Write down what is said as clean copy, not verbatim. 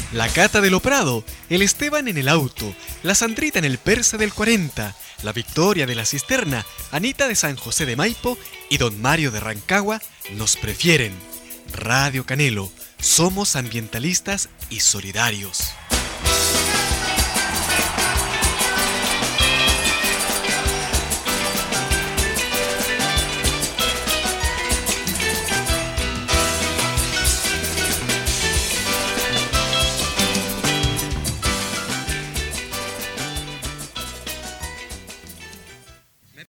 La Cata de Lo Prado, el Esteban en el auto, la Sandrita en el Persa del 40, la Victoria de la Cisterna, Anita de San José de Maipo y Don Mario de Rancagua nos prefieren. Radio Canelo, somos ambientalistas y solidarios.